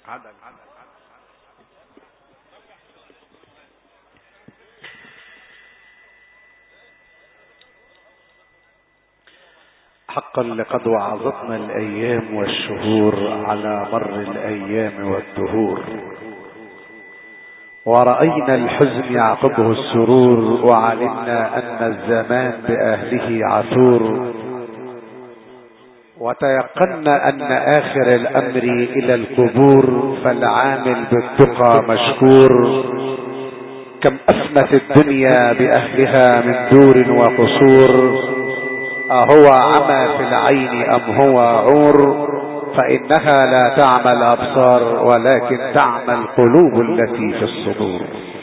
حقا لقد وعظتنا الأيام والشهور على مر الأيام والدهور، ورأينا الحزن يعقبه السرور، وعلمنا أن الزمان بأهله عثور، وتيقنا أن آخر الأمر إلى القبور، فالعامل بالتقى مشكور. كم أفنت الدنيا بأهلها من دور وقصور، أهو عمى في العين أم هو عور؟ فإنها لا تعمى الأبصار ولكن تعمى القلوب التي في الصدور.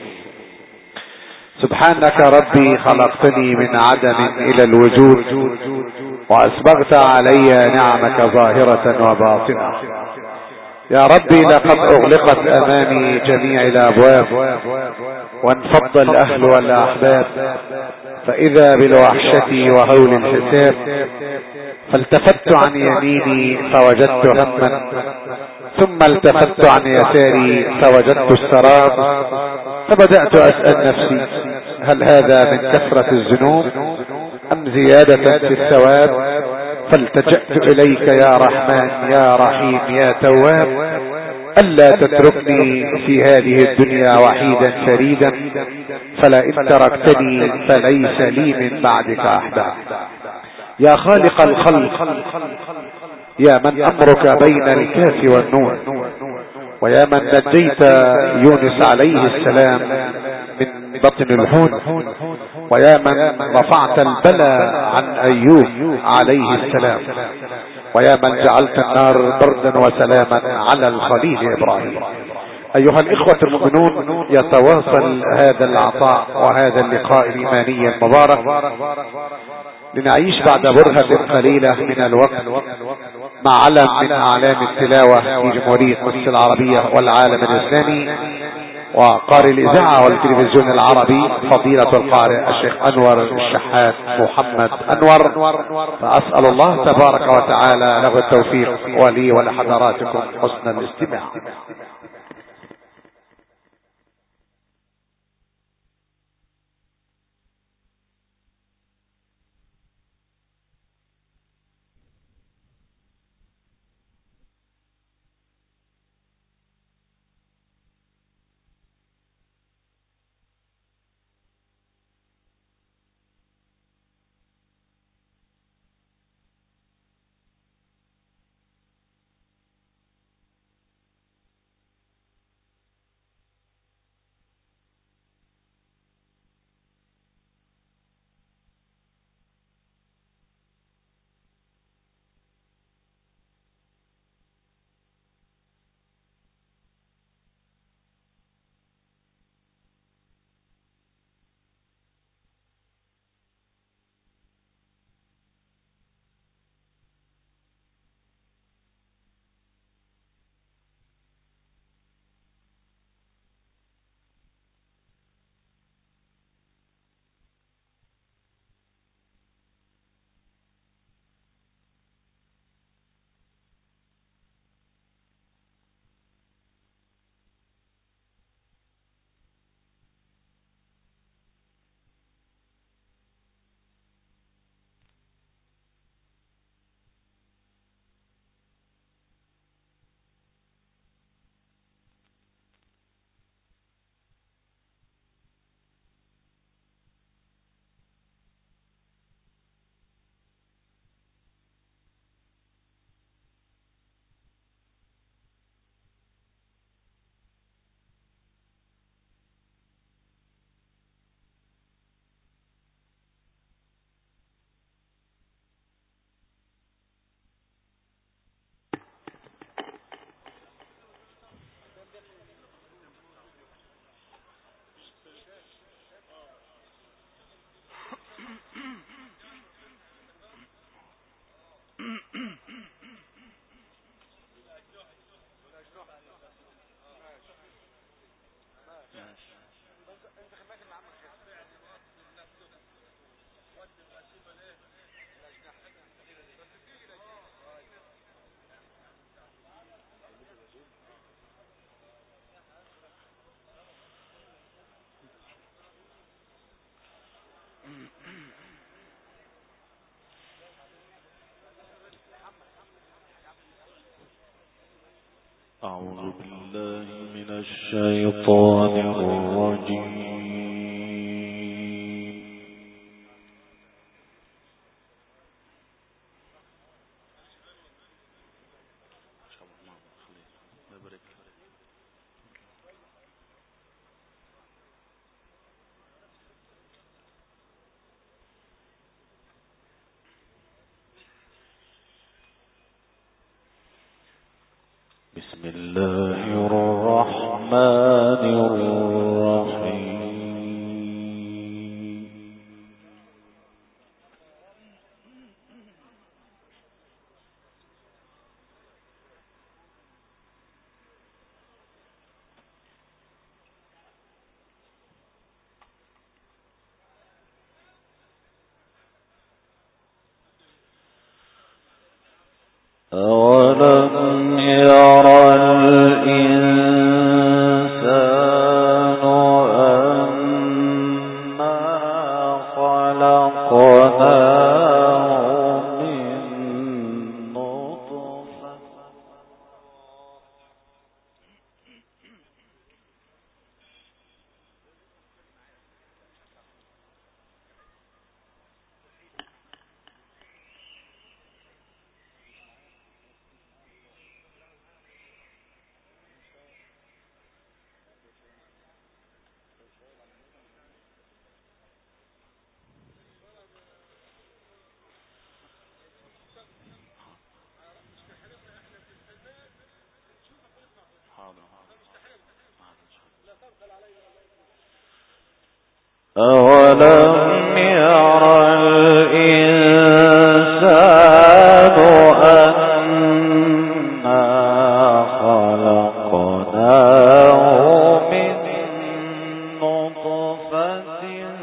سبحانك ربي خلقتني من عدم إلى الوجود، وأسبغت علي نعمك ظاهرة وباطنة. يا ربي لقد أغلقت أمامي جميع الأبواب، وانفض الأهل والأحباب، فإذا بالوحشة وهول الحساب. فالتفت عن يميني فوجدت هما، ثم التفت عن يساري فوجدت السراب. فبدأت أسأل نفسي: هل هذا من كثرة الذنوب أم زيادة في الثواب؟ فالتجأت إليك يا رحمن يا رحيم يا تواب، ألا تتركني في هذه الدنيا وحيدا فريدا، فلئن تركتني فليس لي من بعدك أحدا. يا خالق الخلق، يا من أمرك بين الكاف والنون، ويا من نجيت يونس عليه السلام من بطن الحوت، ويا من رفعت البلاء عن أيوب عليه السلام، ويا من جعلت النار بردا وسلاما على الخليل إبراهيم. أيها الإخوة المؤمنون، يتواصل هذا العطاء وهذا اللقاء الإيماني المبارك لنعيش بعد برهة قليلة من الوقت مع علم من أعلام التلاوة في جمهورية مصر العربية والعالم الإسلامي، وقارئ الإذاعة والتلفزيون العربي فضيلة القارئ الشيخ أنور الشحات محمد أنور. فأسأل الله تبارك وتعالى له التوفيق، ولي ولحضراتكم حسن الاستماع. أعوذ بالله من الشيطان الرجيم. بسم الله الرحمن الرحيم. أولم يرى الإنسان أنا خلقناه من نطفة أولم يرى الإنسان أنا خلقناه من نطفة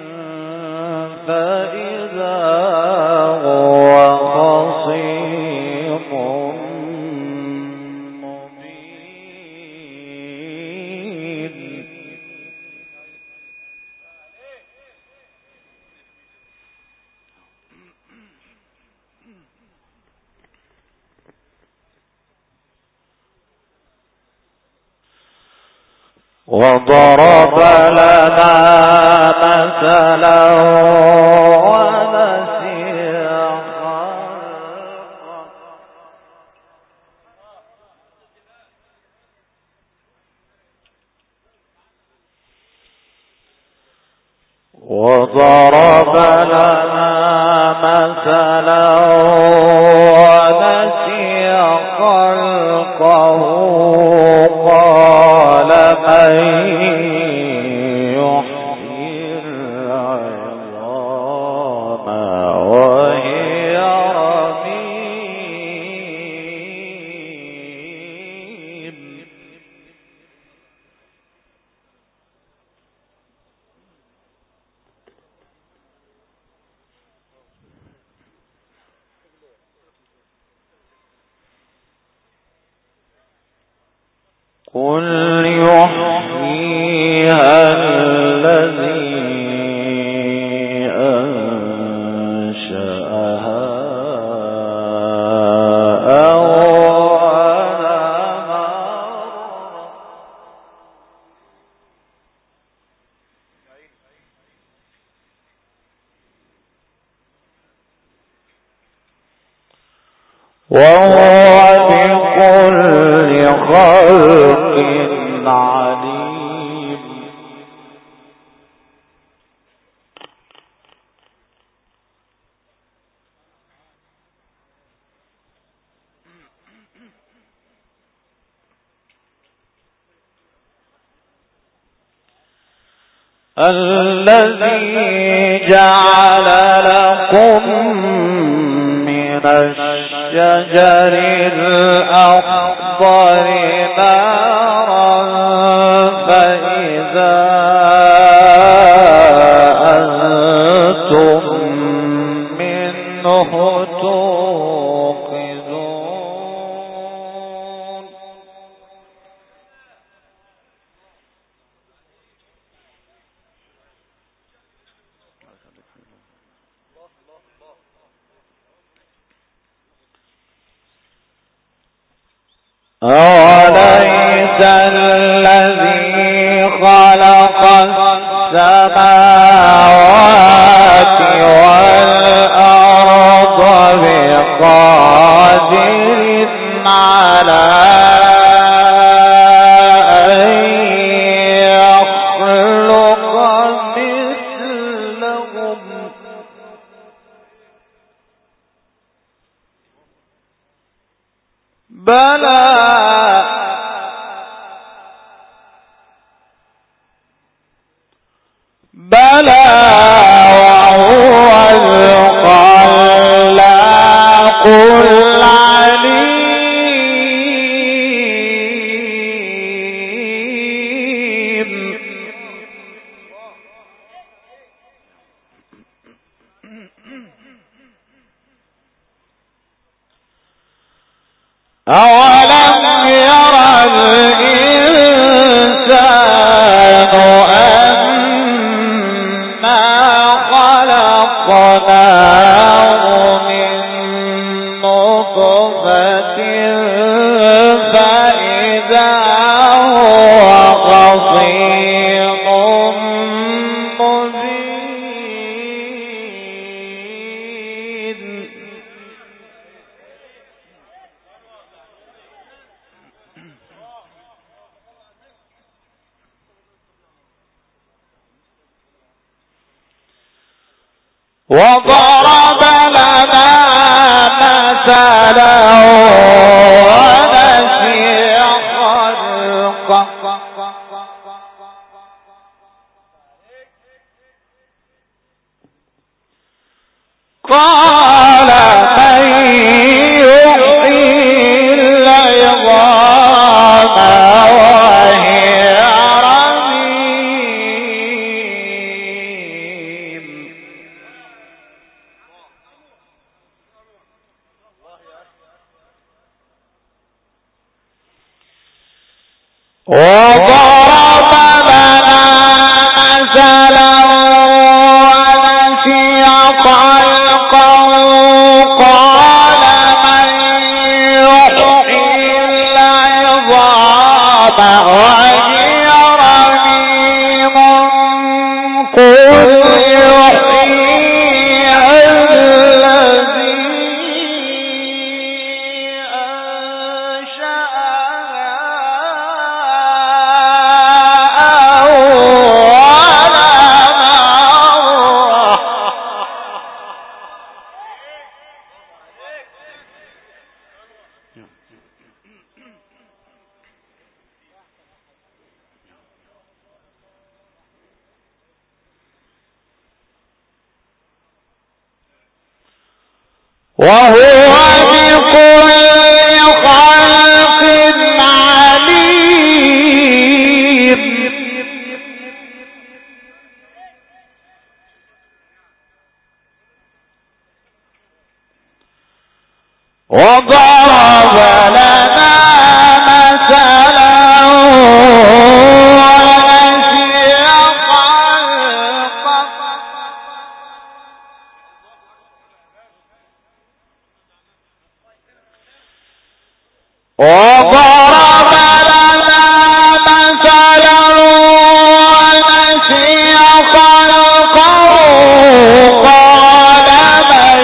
فإذا هو خصيم مبين. وضرب لنا مثلا ونسي خلقه وضرب لنا مثلا ونسي خلقه قال من يحيي العظام وهي رميم. قل يحييها الذي أنشأها أول مرة وهو بكل خلق عليم. الذي جعل لكم من الشجر الأخضر نارا فإذا أنتم منه توقدون. أوليس الذي خلق السماوات والأرض بقادر على أن يخلق مثلهم بلى وهو الخلاق العليم. أولم ير الإنسان أنا خلقناه من نطفة فإذا هو خصيم مبين. وضرب لنا مثلا ونسي خلقه قال من يحيي العظام وهي رميم. وضرب لنا مثلا ونسي خلقه قال من يحيي العظام وهي رميم قل يحييها الذي وهو بكل خلق عليم. وضرب لنا مثلا ونسي خلقه وضرب لنا مثلا ونسي خلقه قال من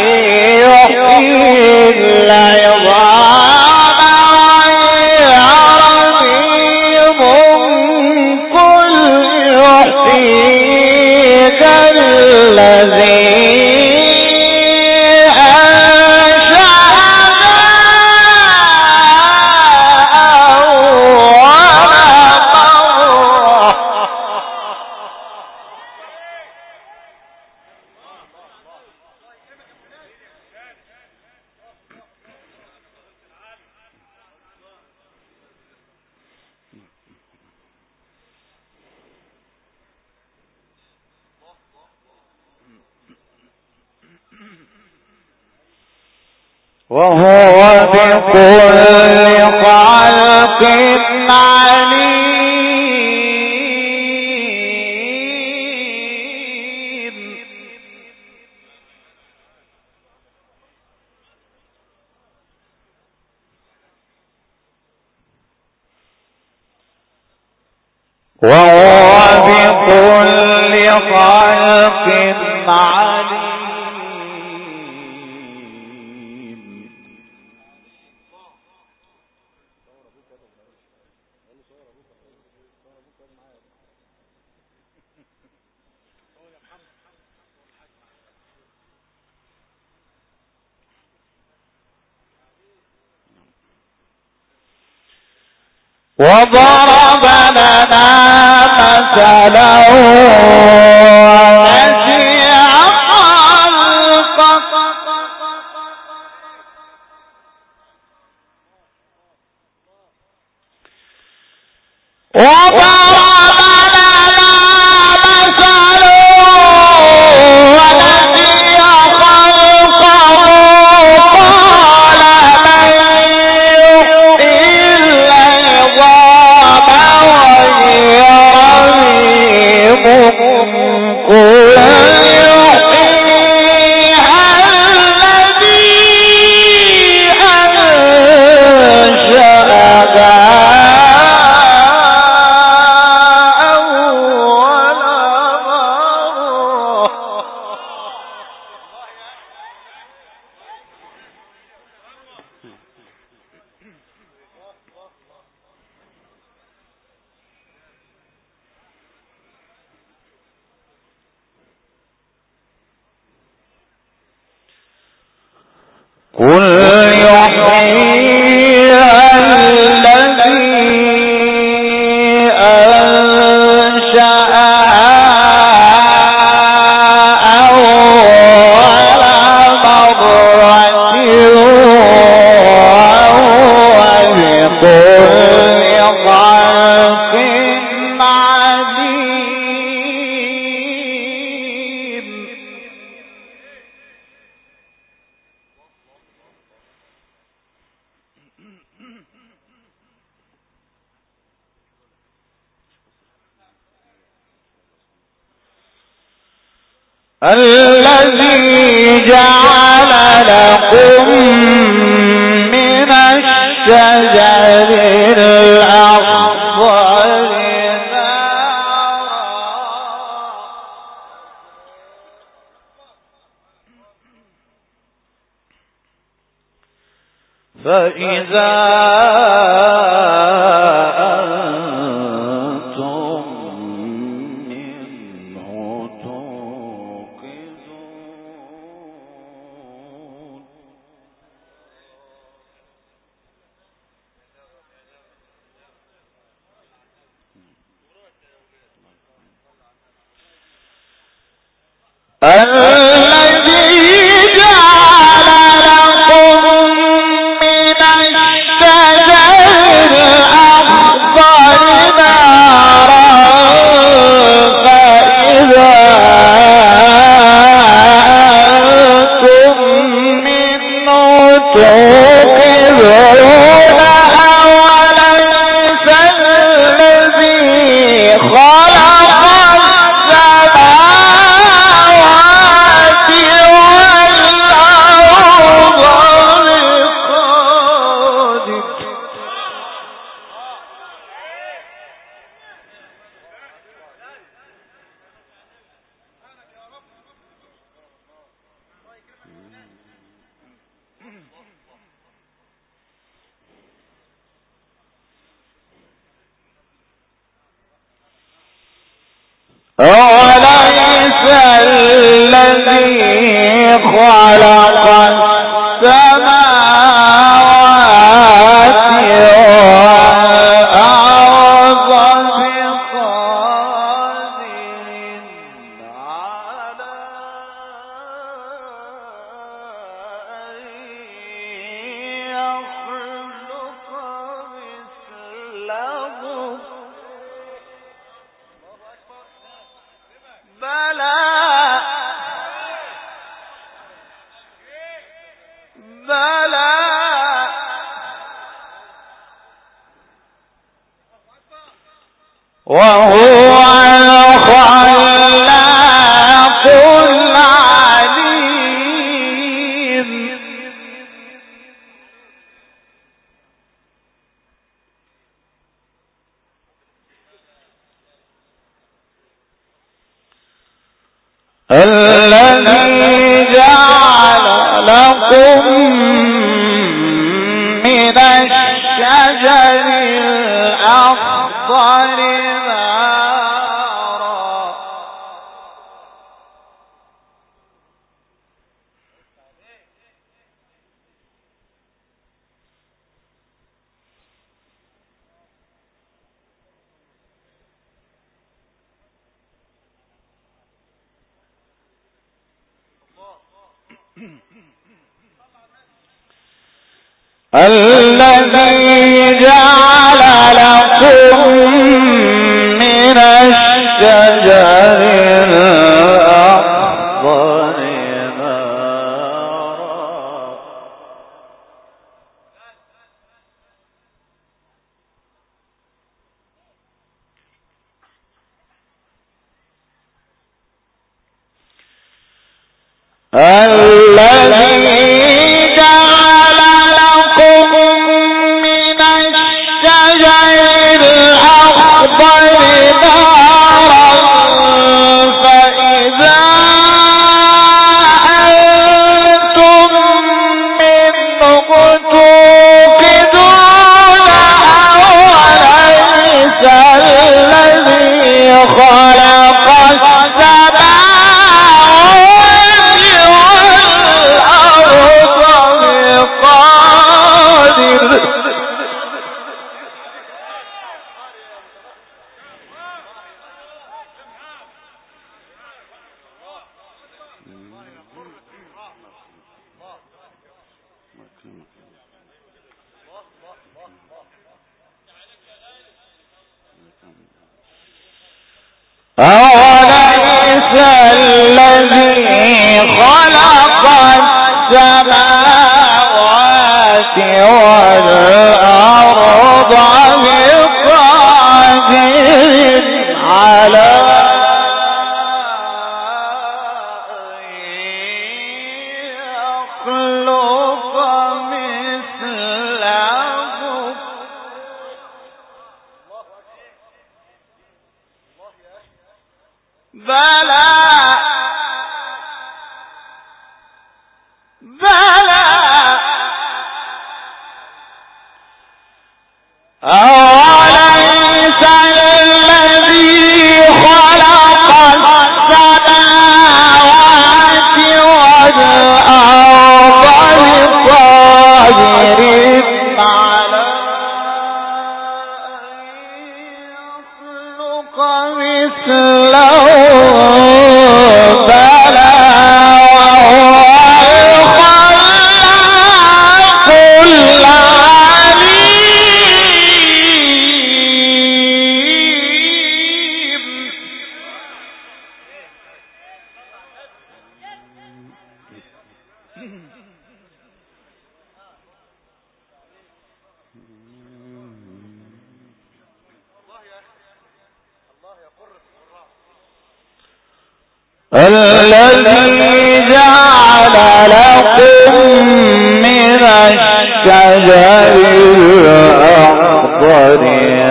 يحيي العظام وهي رميم قل يحييها الذي وهو بكل خلق عليم. وهو بكل خلق عليم. وضرب لنا مثلا ونسي خلقه قل يحيي الذي أنشأها أول مرة وهو بكل خلق عليم. الذي جعل لكم من الشجر الأخضر نارا فإذا أنتم منه توقدون. الذي جعل لكم من الشجر الأخضر نارا فإذا أنتم منه توقدون. أوليس الذي خلق السماوات والأرض بقادر أوليس الذي خلق السماوات والأرض بقادر على أن يخلق مثلهم؟ بلى بلى وهو الخلاق العليم. الذي جعل لكم من الشجر الأخضر نارا الذي جعل لكم من الشجر الأخضر نارا الذي أوليس الذي خلق السماوات والأرض بقادر على يخلق مثلهم بلى أوليس الذي خلق السماوات والأرض بقادر على يخلق مثلهم بلى الذي جعل لكم من الشجر الأخضر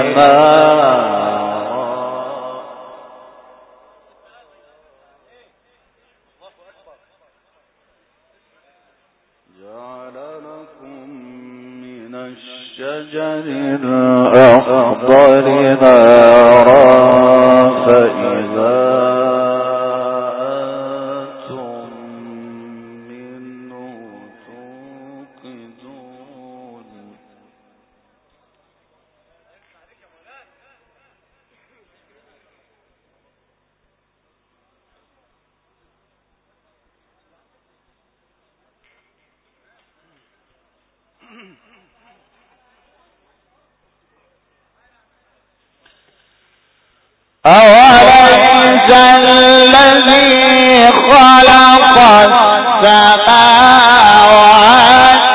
نارا فإذا أوليس الذي خلق السماوات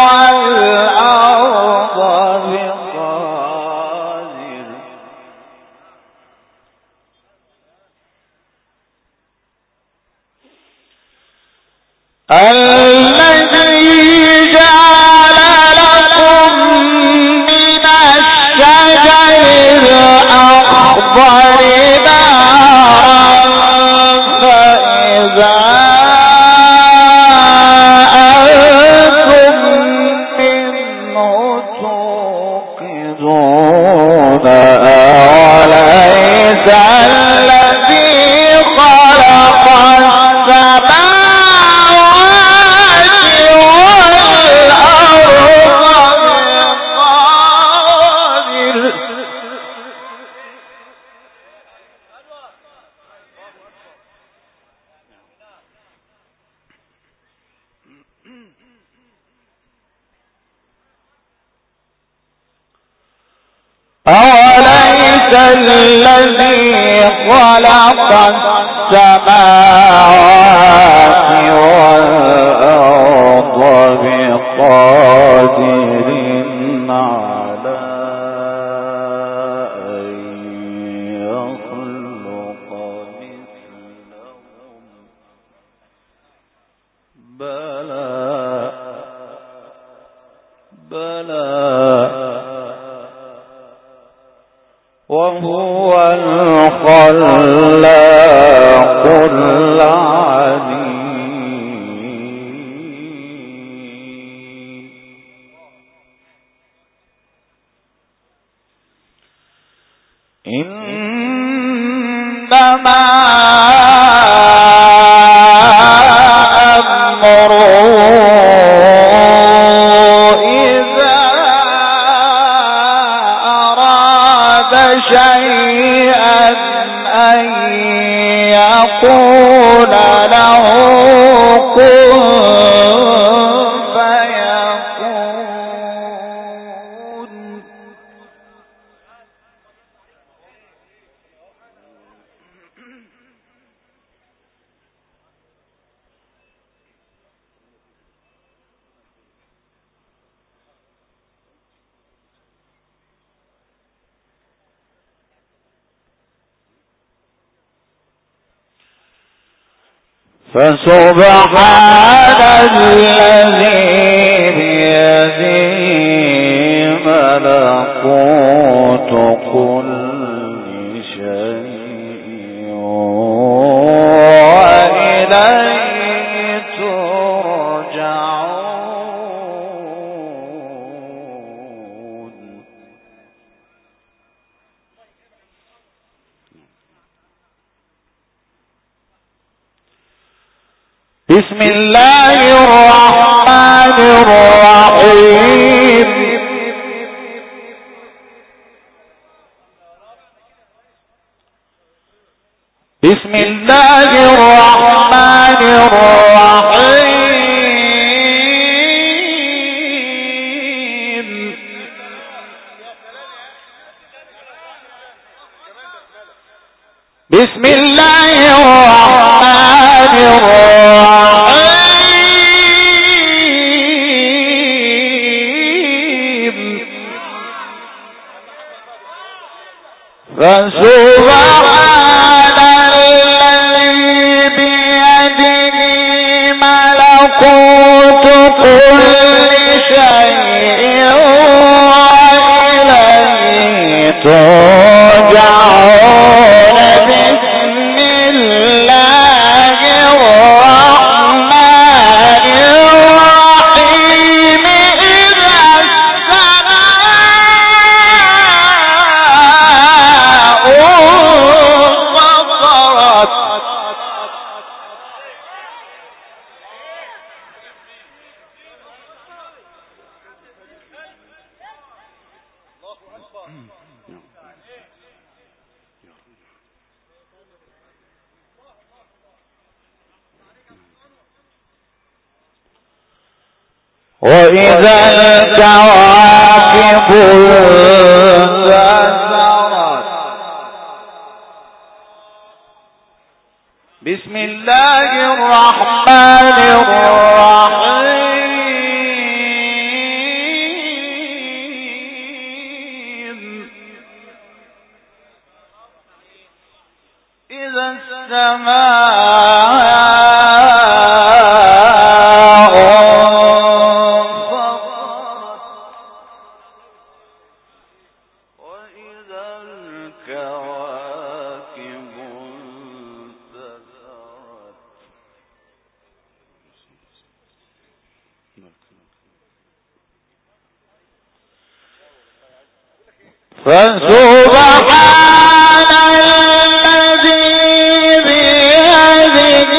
والأرض بقادر الذي جعل لكم من الشجر الأخضر نارا أوليس الذي خلق السماوات والأرض بقادر على أن يخلق مثلهم بلى وهو الخلاق العليم. إنما شيئا أن يقول له كن فيكون. فسبحان الذي بيده ملكوت كل شيء وإليه ترجعون. بسم الله الرحمن الرحيم. بسم الله الرحمن الرحيم. بسم الله الرحمن الرحيم. فسبحان الذي بيده ملكوت كل شيء وإليه ترجعون. بسم الله الرحمن الرحيم. إذا السماء انفطرت. وإذا الكواكب انتثرت. بسم الله الرحمن الرحيم. إذا السماء فسبحان الذي بيده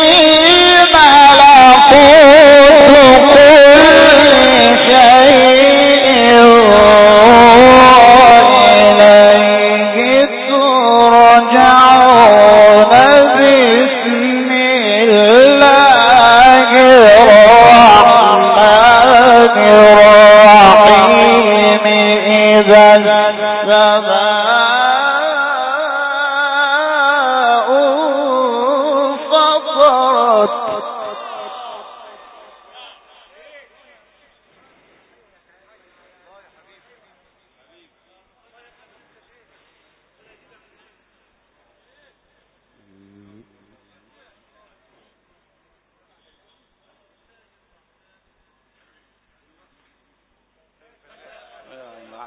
ملكوت كل شيء وإليه ترجعون. بسم الله الرحمن الرحيم. إذا السماء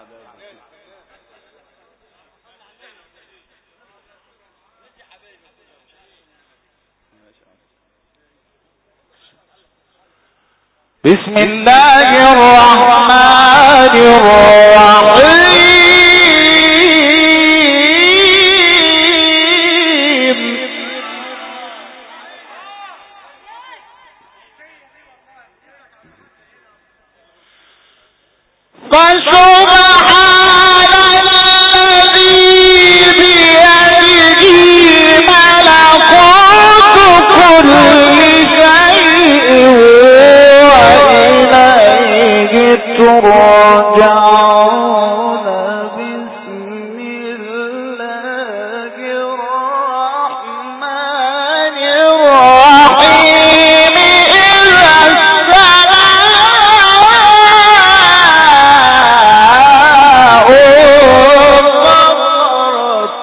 بسم الله الرحمن الرحيم فسبحان الذي بيده ملكوت كل شيء وإليه ترجعون بسم الله الرحمن الرحيم إذا السماء انفطرت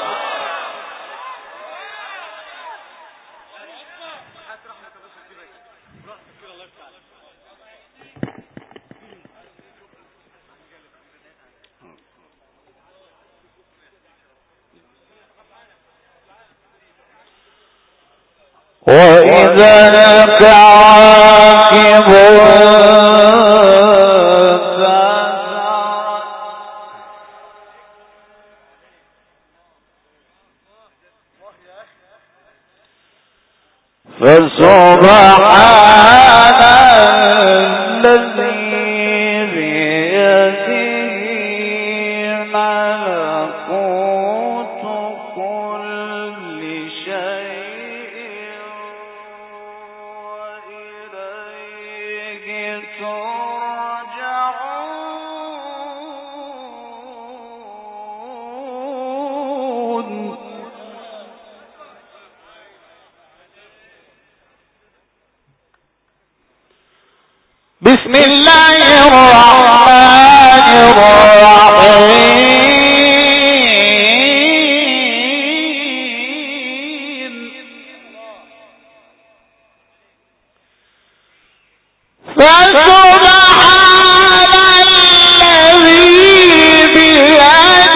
وإذا الكواكب فسبحان الذي بيده ملكوت كل شيء وإليه ترجعون بسم الله الرحمن الرحيم فسبحان الذي بيده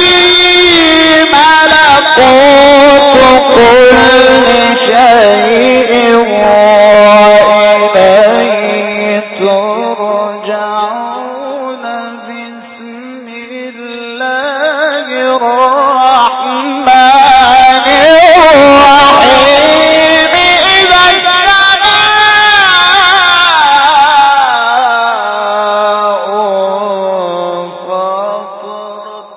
ملكوت كل شيء وإليه ترجعون بسم الله الرحمن الرحيم إذا السماء انفطرت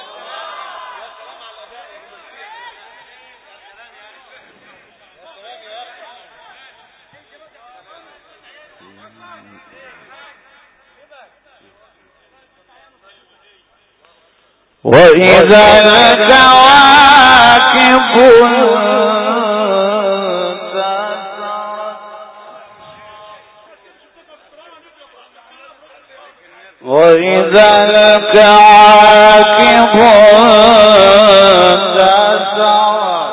وإذا الكواكب انتثرت وإذا الكواكب انتثرت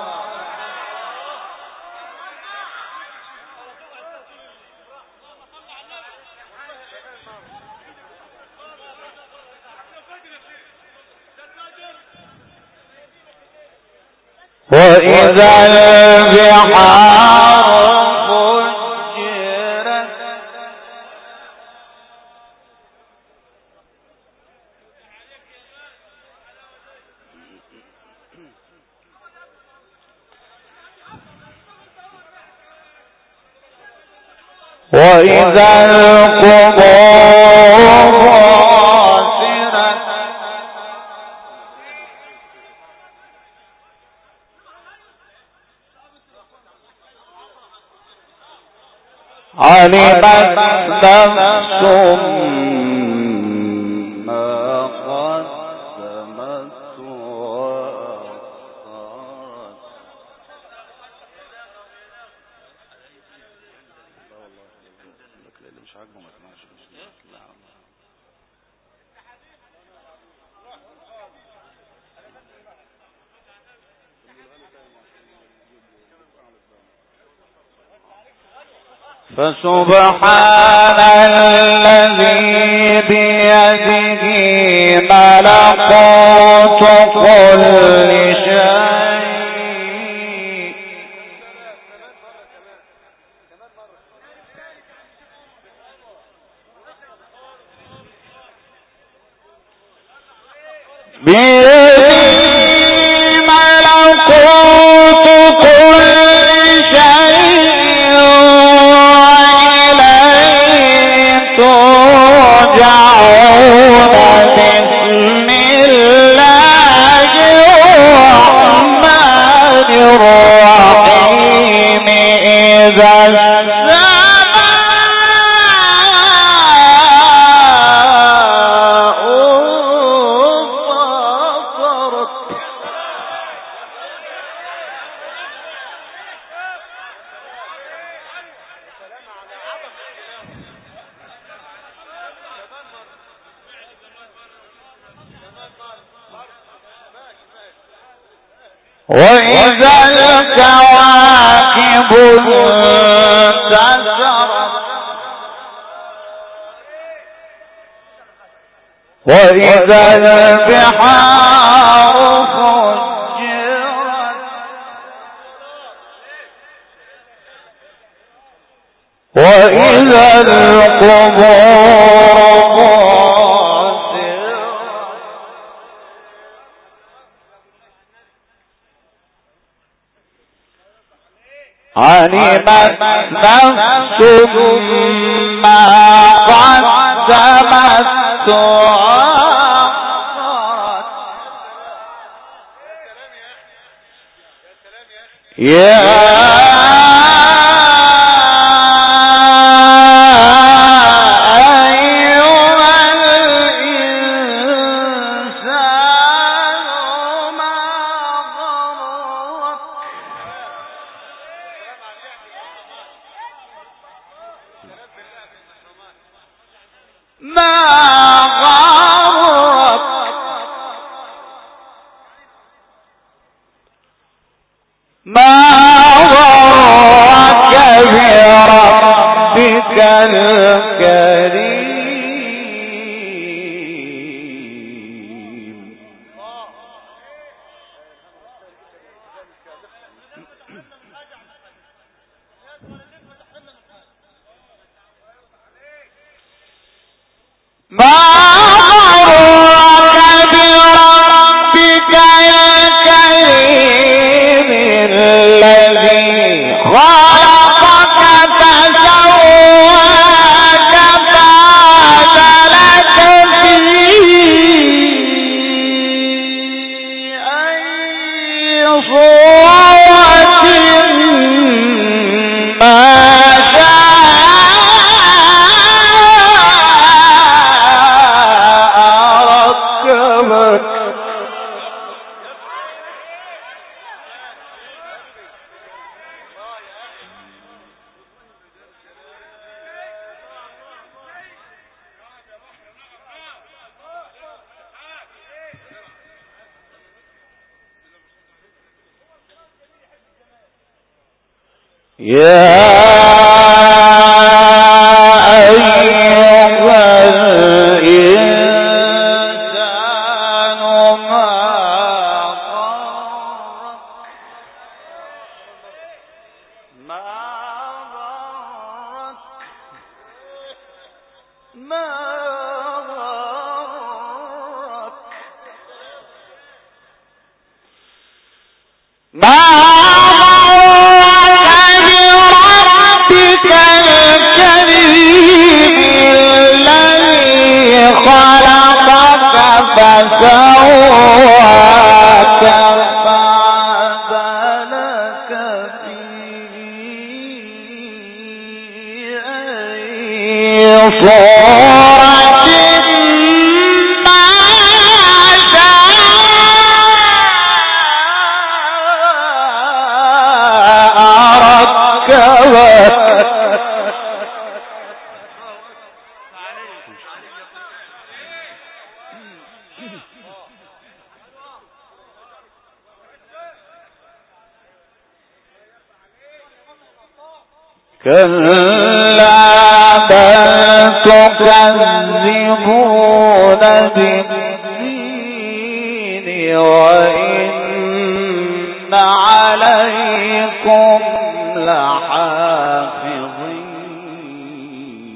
وإذا البحار فجرت وإذا القبور بعثرت علمت نفس ما قدمت وأخرت فسبحان الذي بيده وإذا الكواكب انتثرت وإذا البحار فجرت وإذا القبور علمت نفس ما قدمت وأخرت يا كلا بل تكذبون بالدين وإن عليكم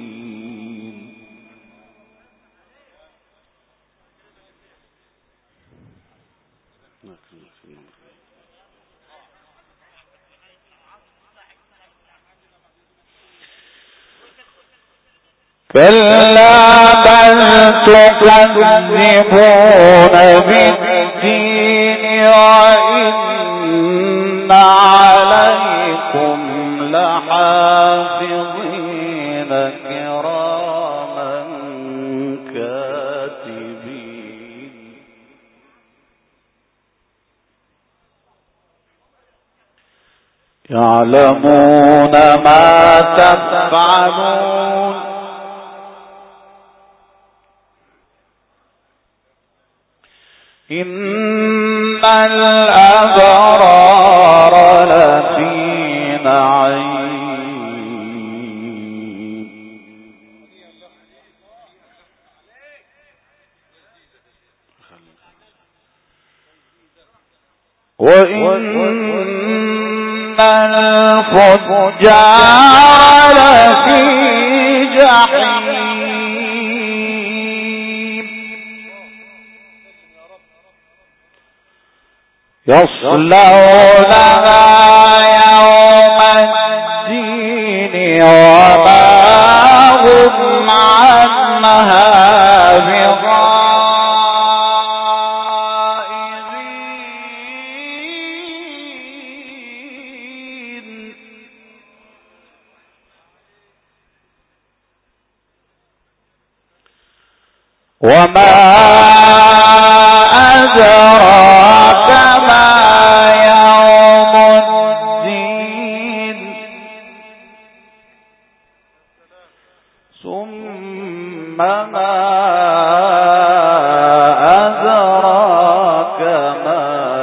لحافظين كلا بل تكذبون بالدين وإن عليكم لحافظين كراما كاتبين يعلمون ما تفعلون إن الأبرار لفي نعيم وإن الفجار لفي جحيم يصلونها يوم الدين وما هم عنها بغائبين وما أدراك ما يوم الدين ثم ما أدراك ما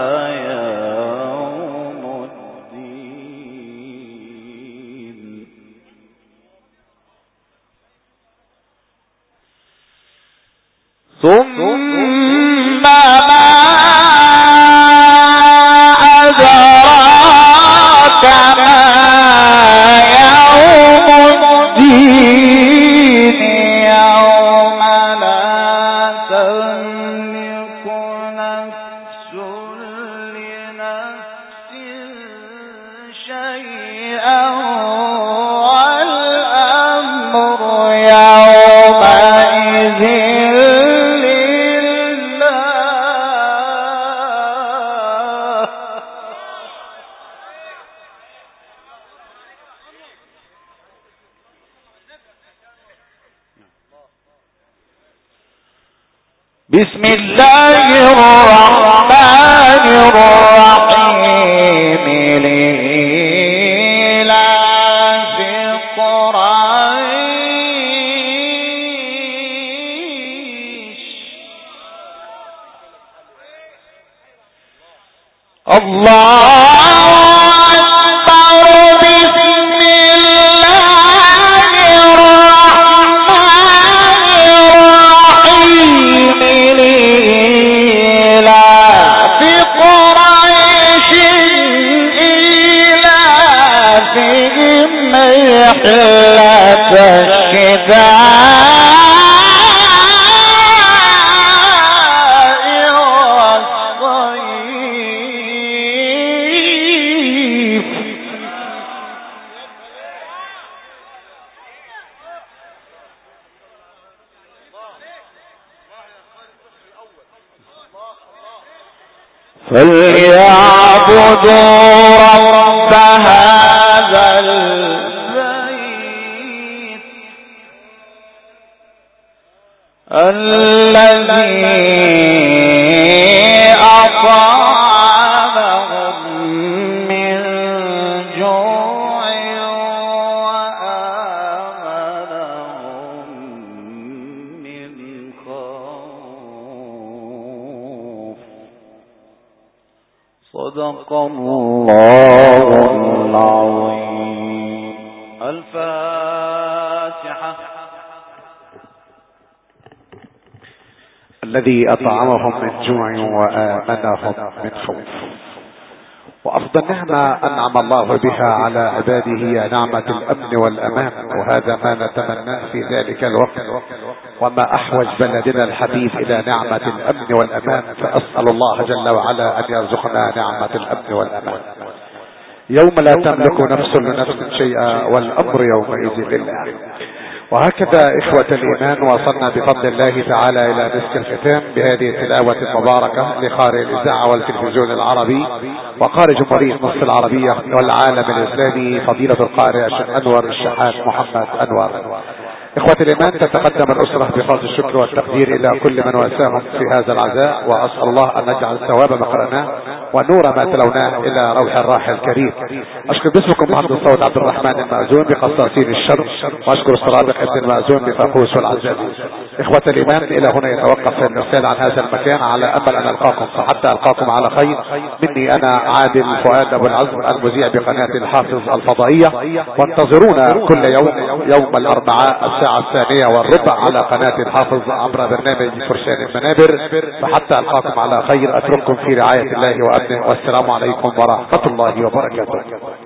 يوم الدين ثم ما أدراك ما يوم الدين يوم لا تملك نفس لنفس شيئا والأمر يومئذ بسم الله الرحمن الرحيم لإيلاف قريش الله أكبر بسم الله الرحمن الرحيم لإيلاف قريش إيلافهم رحلة الشتاء والصيف فليعبدوا رب هذا البيت الذي أطعمهم من جوع وآمنهم من خوف صدق الله العظيم. الفاتحة. الذي أطعمهم من جوع وآمنهم من خوف. وأفضل وافضل نعمة انعم الله بها على عباده هي نعمة الامن والامان، وهذا ما نتمناه في ذلك الوقت، وما احوج بلدنا الحبيب الى نعمة الامن والامان. فاسأل الله جل وعلا ان يرزقنا نعمة الامن والامان يوم لا تملك نفس لنفس شيئا والامر يومئذ لله. وهكذا اخوة الايمان وصلنا بفضل الله تعالى الى مسك الختام بهذه التلاوة المباركة لقارئ الاذاعة والتلفزيون العربي وقارئ جمهورية مصر العربية والعالم الاسلامي فضيلة القارئ الشيخ انور الشحات محمد انور. اخوة الايمان، تتقدم الاسرة بخالص الشكر والتقدير الى كل من واساهم في هذا العزاء، واسأل الله ان نجعل ثواب ما قرأناه ونور ما تلوناه الى روح الراحل الكريم. اشكر باسمكم مهندس الصوت عبد الرحمن المأذون بقصاصين الشر، واشكر السرابق ابن المأذون بفاقوس والعزاز. اخوة الايمان، الى هنا يتوقف الارسال عن هذا المكان على امل ان القاكم، فحتى القاكم على خير. مني انا عادل فؤاد ابو العزم المذيع بقناة الحافظ الفضائية، وانتظرونا كل يوم الاربعاء الساعة 2:15 على قناة الحافظ عبر برنامج فرسان المنابر. فحتى القاكم على خير، اترككم في رعاية الله وامنه، والسلام عليكم ورحمة الله وبركاته.